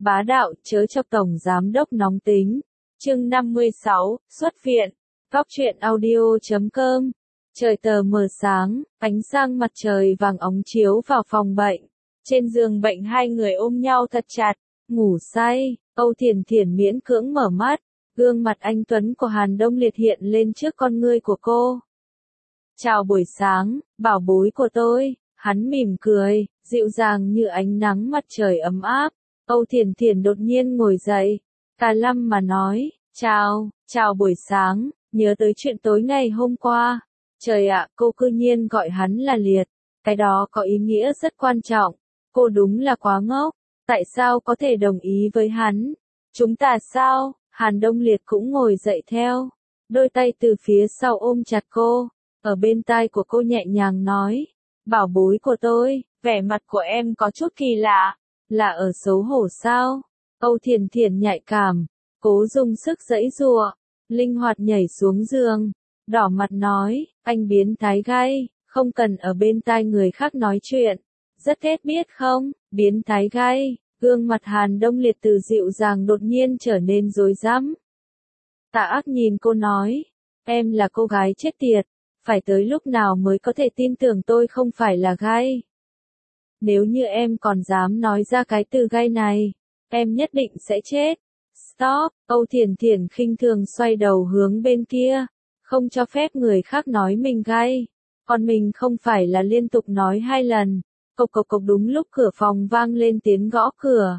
Bá đạo, chớ chọc tổng giám đốc nóng tính. Chương 56, xuất viện. Góc truyện audio.com. Trời tờ mờ sáng, ánh sáng mặt trời vàng óng chiếu vào phòng bệnh. Trên giường bệnh hai người ôm nhau thật chặt, ngủ say. Âu Thiền Thiển miễn cưỡng mở mắt, gương mặt anh tuấn của Hàn Đông Liệt hiện lên trước con ngươi của cô. Chào buổi sáng, bảo bối của tôi. Hắn mỉm cười, dịu dàng như ánh nắng mặt trời ấm áp. Âu Thiền Thiển đột nhiên ngồi dậy, cà lăm mà nói, chào buổi sáng, nhớ tới chuyện tối ngày hôm qua. Trời ạ, cô cư nhiên gọi hắn là Liệt, cái đó có ý nghĩa rất quan trọng. Cô đúng là quá ngốc, tại sao có thể đồng ý với hắn? Chúng ta sao? Hàn Đông Liệt cũng ngồi dậy theo, đôi tay từ phía sau ôm chặt cô, ở bên tai của cô nhẹ nhàng nói, bảo bối của tôi, vẻ mặt của em có chút kỳ lạ. Là ở xấu hổ sao? Âu Thiền Thiển nhạy cảm, cố dùng sức giãy giụa, linh hoạt nhảy xuống giường, đỏ mặt nói, anh biến thái gay, không cần ở bên tai người khác nói chuyện. Rất ghét biết không, biến thái gay. Gương mặt Hàn Đông Liệt từ dịu dàng đột nhiên trở nên rối rắm. Tạ Ác nhìn cô nói, em là cô gái chết tiệt, phải tới lúc nào mới có thể tin tưởng tôi không phải là gay? Nếu như em còn dám nói ra cái từ gay này, em nhất định sẽ chết. Stop, Âu Thiền Thiển khinh thường xoay đầu hướng bên kia, không cho phép người khác nói mình gay. Còn mình không phải là liên tục nói 2 lần. Cộc cộc cộc, đúng lúc cửa phòng vang lên tiếng gõ cửa.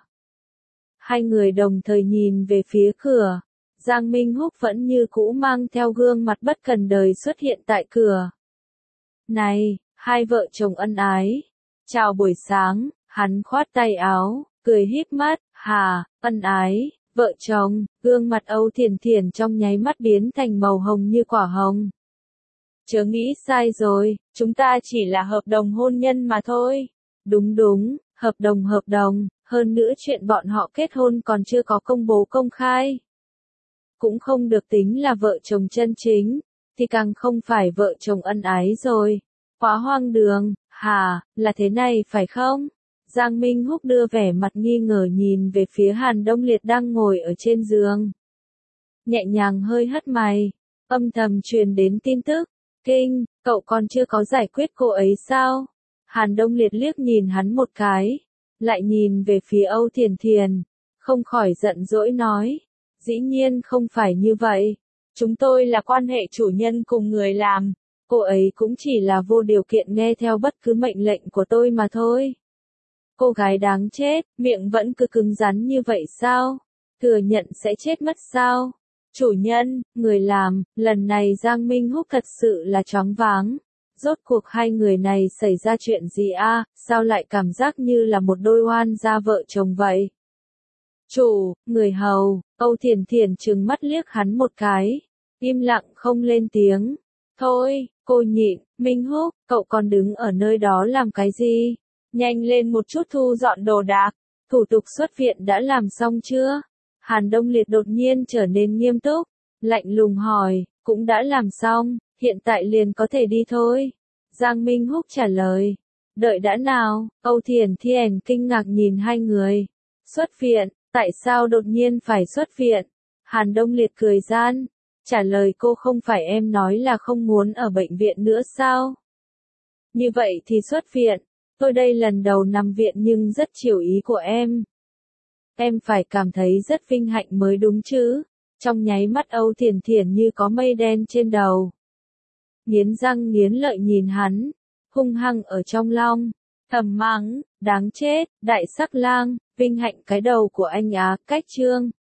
Hai người đồng thời nhìn về phía cửa. Giang Minh Húc vẫn như cũ mang theo gương mặt bất cần đời xuất hiện tại cửa. Này, hai vợ chồng ân ái. Chào buổi sáng, hắn khoát tay áo, cười híp mắt, hà, ân ái, vợ chồng, gương mặt Âu Thiền Thiển trong nháy mắt biến thành màu hồng như quả hồng. Chớ nghĩ sai rồi, chúng ta chỉ là hợp đồng hôn nhân mà thôi. Đúng, hợp đồng, hơn nữa chuyện bọn họ kết hôn còn chưa có công bố công khai. Cũng không được tính là vợ chồng chân chính, thì càng không phải vợ chồng ân ái rồi. Quá hoang đường, hả, là thế này phải không? Giang Minh Húc đưa vẻ mặt nghi ngờ nhìn về phía Hàn Đông Liệt đang ngồi ở trên giường. Nhẹ nhàng hơi hất mày, âm thầm truyền đến tin tức. Kinh, cậu còn chưa có giải quyết cô ấy sao? Hàn Đông Liệt liếc nhìn hắn một cái, lại nhìn về phía Âu Thiền Thiển, không khỏi giận dỗi nói, dĩ nhiên không phải như vậy, chúng tôi là quan hệ chủ nhân cùng người làm, cô ấy cũng chỉ là vô điều kiện nghe theo bất cứ mệnh lệnh của tôi mà thôi. Cô gái đáng chết, miệng vẫn cứ cứng rắn như vậy sao? Thừa nhận sẽ chết mất sao? Chủ nhân, người làm, lần này Giang Minh Húc thật sự là choáng váng. Rốt cuộc hai người này xảy ra chuyện gì a? Sao lại cảm giác như là một đôi oan gia vợ chồng vậy? Chủ, người hầu, Âu Thiền Thiển trừng mắt liếc hắn một cái, im lặng không lên tiếng. Thôi, cô nhịn, Minh Húc, cậu còn đứng ở nơi đó làm cái gì? Nhanh lên một chút thu dọn đồ đạc, thủ tục xuất viện đã làm xong chưa? Hàn Đông Liệt đột nhiên trở nên nghiêm túc, lạnh lùng hỏi, cũng đã làm xong, hiện tại liền có thể đi thôi. Giang Minh Húc trả lời, đợi đã nào, Âu Thiền Thiển kinh ngạc nhìn hai người. Xuất viện, tại sao đột nhiên phải xuất viện? Hàn Đông Liệt cười gian, trả lời cô không phải em nói là không muốn ở bệnh viện nữa sao? Như vậy thì xuất viện, tôi đây lần đầu nằm viện nhưng rất chiều ý của em. Em phải cảm thấy rất vinh hạnh mới đúng chứ. Trong nháy mắt Âu Thiền Thiển như có mây đen trên đầu. Nghiến răng nghiến lợi nhìn hắn, hung hăng ở trong lòng, thầm mắng, đáng chết, đại sắc lang, vinh hạnh cái đầu của anh á, cách trương.